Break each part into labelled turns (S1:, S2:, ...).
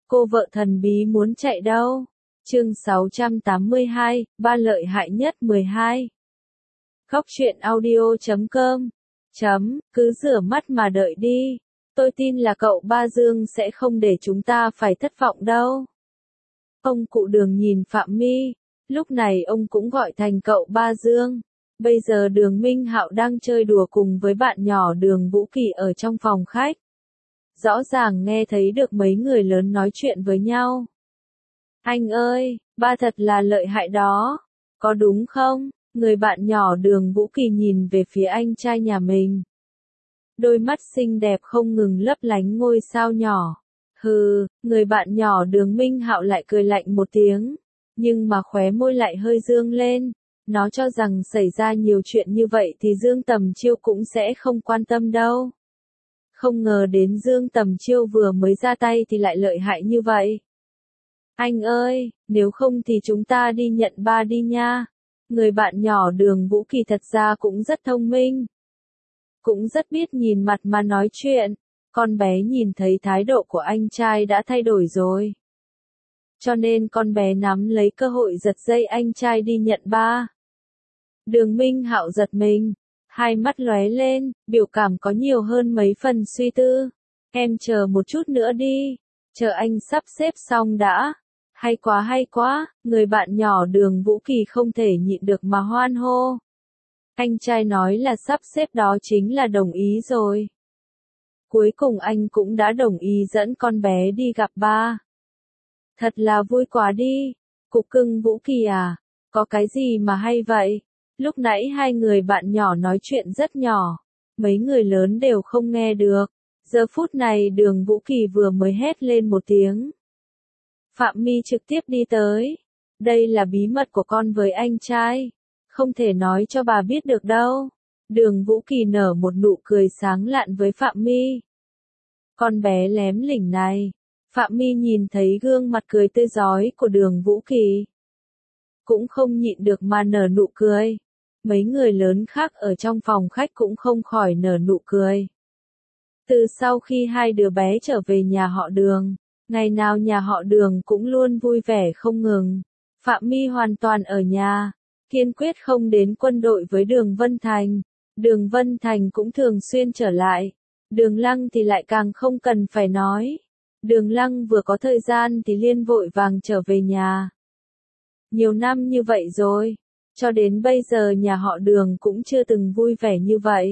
S1: Cô vợ thần bí muốn chạy đâu? Chương 682, ba lợi hại nhất 12. Khóc chuyện audio.com. Cứ rửa mắt mà đợi đi. Tôi tin là cậu Ba Dương sẽ không để chúng ta phải thất vọng đâu. Ông cụ Đường nhìn Phạm My. Lúc này ông cũng gọi thành cậu Ba Dương. Bây giờ Đường Minh Hạo đang chơi đùa cùng với bạn nhỏ Đường Vũ Kỳ ở trong phòng khách. Rõ ràng nghe thấy được mấy người lớn nói chuyện với nhau. Anh ơi, ba thật là lợi hại đó. Có đúng không? Người bạn nhỏ Đường Vũ Kỳ nhìn về phía anh trai nhà mình. Đôi mắt xinh đẹp không ngừng lấp lánh ngôi sao nhỏ. Hừ, người bạn nhỏ Đường Minh Hạo lại cười lạnh một tiếng. Nhưng mà khóe môi lại hơi dương lên. Nó cho rằng xảy ra nhiều chuyện như vậy thì Dương Tầm Chiêu cũng sẽ không quan tâm đâu. Không ngờ đến Dương Tầm Chiêu vừa mới ra tay thì lại lợi hại như vậy. Anh ơi, nếu không thì chúng ta đi nhận ba đi nha. Người bạn nhỏ Đường Vũ Kỳ thật ra cũng rất thông minh. Cũng rất biết nhìn mặt mà nói chuyện. Con bé nhìn thấy thái độ của anh trai đã thay đổi rồi. Cho nên con bé nắm lấy cơ hội giật dây anh trai đi nhận ba. Đường Minh Hạo giật mình. Hai mắt lóe lên, biểu cảm có nhiều hơn mấy phần suy tư. Em chờ một chút nữa đi. Chờ anh sắp xếp xong đã. Hay quá, người bạn nhỏ Đường Vũ Kỳ không thể nhịn được mà hoan hô. Anh trai nói là sắp xếp đó chính là đồng ý rồi. Cuối cùng anh cũng đã đồng ý dẫn con bé đi gặp ba. Thật là vui quá đi. Cục cưng Vũ Kỳ à, có cái gì mà hay vậy? Lúc nãy hai người bạn nhỏ nói chuyện rất nhỏ. Mấy người lớn đều không nghe được. Giờ phút này Đường Vũ Kỳ vừa mới hét lên một tiếng. Phạm My trực tiếp đi tới. Đây là bí mật của con với anh trai. Không thể nói cho bà biết được đâu. Đường Vũ Kỳ nở một nụ cười sáng lạn với Phạm My. Con bé lém lỉnh này. Phạm My nhìn thấy gương mặt cười tươi rói của Đường Vũ Kỳ. Cũng không nhịn được mà nở nụ cười. Mấy người lớn khác ở trong phòng khách cũng không khỏi nở nụ cười. Từ sau khi hai đứa bé trở về nhà họ Đường, ngày nào nhà họ Đường cũng luôn vui vẻ không ngừng. Phạm My hoàn toàn ở nhà, kiên quyết không đến quân đội với Đường Vân Thành. Đường Vân Thành cũng thường xuyên trở lại. Đường Lăng thì lại càng không cần phải nói. Đường Lăng vừa có thời gian thì liên vội vàng trở về nhà. Nhiều năm như vậy rồi, cho đến bây giờ nhà họ Đường cũng chưa từng vui vẻ như vậy.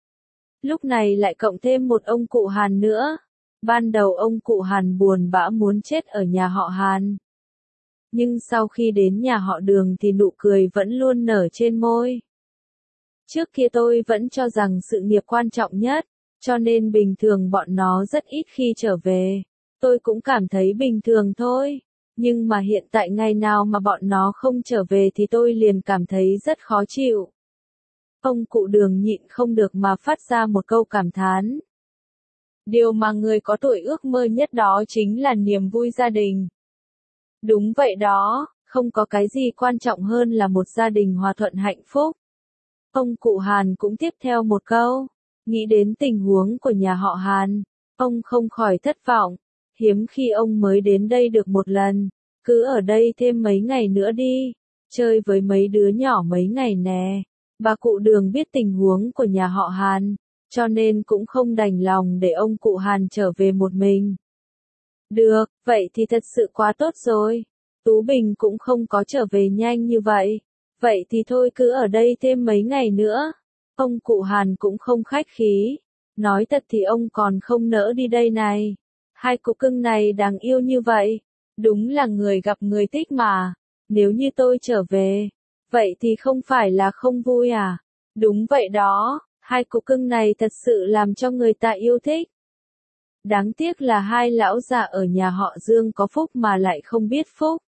S1: Lúc này lại cộng thêm một ông cụ Hàn nữa. Ban đầu ông cụ Hàn buồn bã muốn chết ở nhà họ Hàn. Nhưng sau khi đến nhà họ Đường thì nụ cười vẫn luôn nở trên môi. Trước kia tôi vẫn cho rằng sự nghiệp quan trọng nhất, cho nên bình thường bọn nó rất ít khi trở về. Tôi cũng cảm thấy bình thường thôi. Nhưng mà hiện tại ngày nào mà bọn nó không trở về thì tôi liền cảm thấy rất khó chịu. Ông cụ Đường nhịn không được mà phát ra một câu cảm thán. Điều mà người có tuổi ước mơ nhất đó chính là niềm vui gia đình. Đúng vậy đó, không có cái gì quan trọng hơn là một gia đình hòa thuận hạnh phúc. Ông cụ Hàn cũng tiếp theo một câu. Nghĩ đến tình huống của nhà họ Hàn, ông không khỏi thất vọng. Hiếm khi ông mới đến đây được một lần. Cứ ở đây thêm mấy ngày nữa đi. Chơi với mấy đứa nhỏ mấy ngày nè. Bà cụ Đường biết tình huống của nhà họ Hàn, cho nên cũng không đành lòng để ông cụ Hàn trở về một mình. Được, vậy thì thật sự quá tốt rồi. Tú Bình cũng không có trở về nhanh như vậy. Vậy thì thôi cứ ở đây thêm mấy ngày nữa. Ông cụ Hàn cũng không khách khí. Nói thật thì ông còn không nỡ đi đây này. Hai cụ cưng này đáng yêu như vậy. Đúng là người gặp người thích mà. Nếu như tôi trở về, vậy thì không phải là không vui à? Đúng vậy đó, hai cụ cưng này thật sự làm cho người ta yêu thích. Đáng tiếc là hai lão già ở nhà họ Dương có phúc mà lại không biết phúc.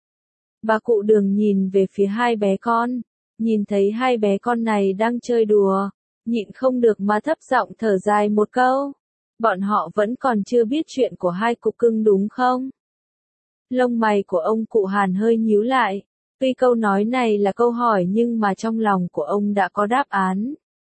S1: Bà cụ Đường nhìn về phía hai bé con, nhìn thấy hai bé con này đang chơi đùa, nhịn không được mà thấp giọng thở dài một câu. Bọn họ vẫn còn chưa biết chuyện của hai cụ cưng đúng không? Lông mày của ông cụ Hàn hơi nhíu lại. Tuy câu nói này là câu hỏi nhưng mà trong lòng của ông đã có đáp án.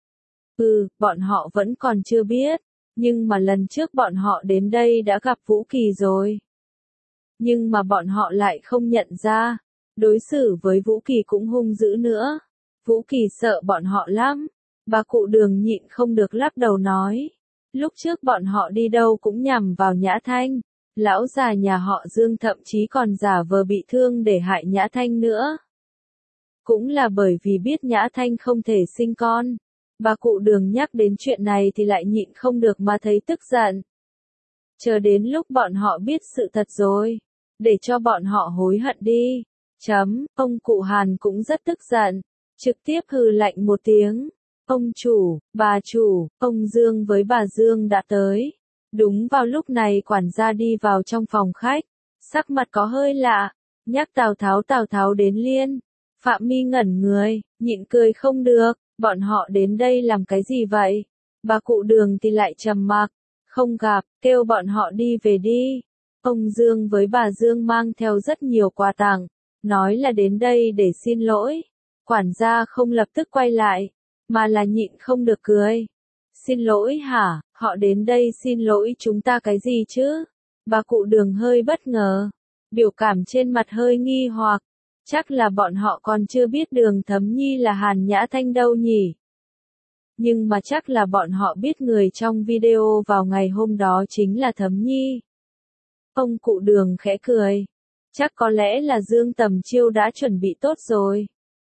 S1: Bọn họ vẫn còn chưa biết. Nhưng mà lần trước bọn họ đến đây đã gặp Vũ Kỳ rồi. Nhưng mà bọn họ lại không nhận ra. Đối xử với Vũ Kỳ cũng hung dữ nữa. Vũ Kỳ sợ bọn họ lắm. Bà cụ Đường nhịn không được lắc đầu nói. Lúc trước bọn họ đi đâu cũng nhằm vào Nhã Thanh. Lão già nhà họ Dương thậm chí còn giả vờ bị thương để hại Nhã Thanh nữa. Cũng là bởi vì biết Nhã Thanh không thể sinh con. Bà cụ Đường nhắc đến chuyện này thì lại nhịn không được mà thấy tức giận. Chờ đến lúc bọn họ biết sự thật rồi. Để cho bọn họ hối hận đi. Ông cụ Hàn cũng rất tức giận. Trực tiếp hừ lạnh một tiếng. Ông chủ, bà chủ, ông Dương với bà Dương đã tới. Đúng vào lúc này quản gia đi vào trong phòng khách. Sắc mặt có hơi lạ. Nhắc Tào Tháo đến liền. Phạm Mi ngẩn người, nhịn cười không được. Bọn họ đến đây làm cái gì vậy? Bà cụ Đường thì lại trầm mặc. Không gặp, kêu bọn họ đi về đi. Ông Dương với bà Dương mang theo rất nhiều quà tặng. Nói là đến đây để xin lỗi. Quản gia không lập tức quay lại. Mà là nhịn không được cười. Xin lỗi hả? Họ đến đây xin lỗi chúng ta cái gì chứ? Bà cụ Đường hơi bất ngờ. Biểu cảm trên mặt hơi nghi hoặc. Chắc là bọn họ còn chưa biết Đường Thấm Nhi là Hàn Nhã Thanh đâu nhỉ? Nhưng mà chắc là bọn họ biết người trong video vào ngày hôm đó chính là Thấm Nhi. Ông cụ Đường khẽ cười. Chắc có lẽ là Dương Tầm Chiêu đã chuẩn bị tốt rồi.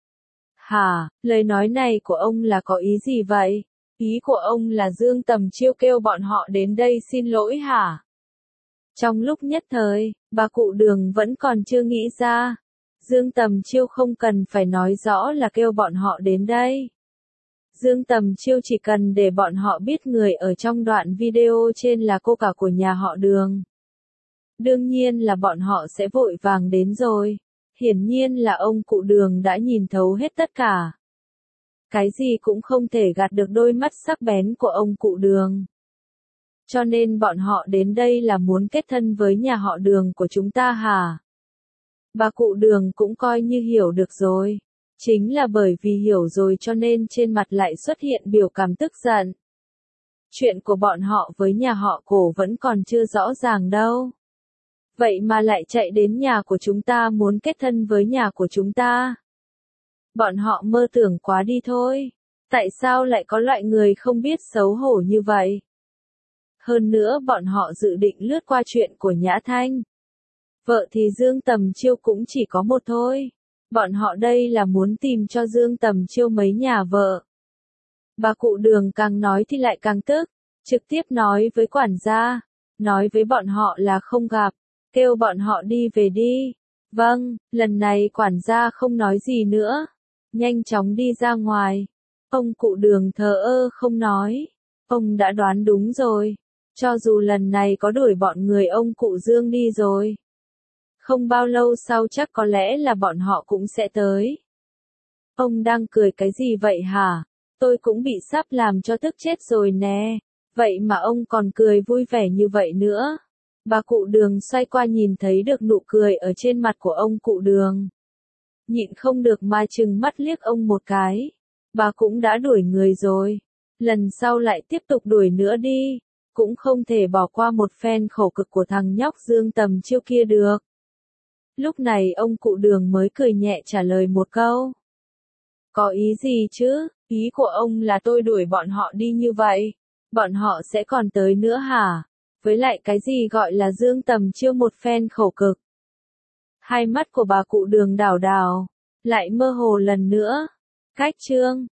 S1: Hả, lời nói này của ông là có ý gì vậy? Ý của ông là Dương Tầm Chiêu kêu bọn họ đến đây xin lỗi hả? Trong lúc nhất thời, bà cụ Đường vẫn còn chưa nghĩ ra. Dương Tầm Chiêu không cần phải nói rõ là kêu bọn họ đến đây. Dương Tầm Chiêu chỉ cần để bọn họ biết người ở trong đoạn video trên là cô cả của nhà họ Đường. Đương nhiên là bọn họ sẽ vội vàng đến rồi. Hiển nhiên là ông cụ Đường đã nhìn thấu hết tất cả. Cái gì cũng không thể gạt được đôi mắt sắc bén của ông cụ Đường. Cho nên bọn họ đến đây là muốn kết thân với nhà họ Đường của chúng ta hả? Bà cụ Đường cũng coi như hiểu được rồi. Chính là bởi vì hiểu rồi cho nên trên mặt lại xuất hiện biểu cảm tức giận. Chuyện của bọn họ với nhà họ Cổ vẫn còn chưa rõ ràng đâu. Vậy mà lại chạy đến nhà của chúng ta muốn kết thân với nhà của chúng ta. Bọn họ mơ tưởng quá đi thôi. Tại sao lại có loại người không biết xấu hổ như vậy? Hơn nữa bọn họ dự định lướt qua chuyện của Nhã Thanh. Vợ thì Dương Tầm Chiêu cũng chỉ có một thôi. Bọn họ đây là muốn tìm cho Dương Tầm Chiêu mấy nhà vợ. Bà cụ Đường càng nói thì lại càng tức. Trực tiếp nói với quản gia. Nói với bọn họ là không gặp. Kêu bọn họ đi về đi. Vâng, lần này quản gia không nói gì nữa. Nhanh chóng đi ra ngoài. Ông cụ Đường thờ ơ không nói. Ông đã đoán đúng rồi. Cho dù lần này có đuổi bọn người ông cụ Dương đi rồi. Không bao lâu sau chắc có lẽ là bọn họ cũng sẽ tới. Ông đang cười cái gì vậy hả? Tôi cũng bị sắp làm cho tức chết rồi nè. Vậy mà ông còn cười vui vẻ như vậy nữa. Bà cụ Đường xoay qua nhìn thấy được nụ cười ở trên mặt của ông cụ Đường. Nhịn không được mà trừng mắt liếc ông một cái. Bà cũng đã đuổi người rồi. Lần sau lại tiếp tục đuổi nữa đi. Cũng không thể bỏ qua một phen khổ cực của thằng nhóc Dương Tầm Chiêu kia được. Lúc này ông cụ Đường mới cười nhẹ trả lời một câu. Có ý gì chứ? Ý của ông là tôi đuổi bọn họ đi như vậy. Bọn họ sẽ còn tới nữa hả? Với lại cái gì gọi là Dương Tầm Chiêu một phen khổ cực. Hai mắt của bà cụ Đường đảo đảo. Lại mơ hồ lần nữa. Cách chương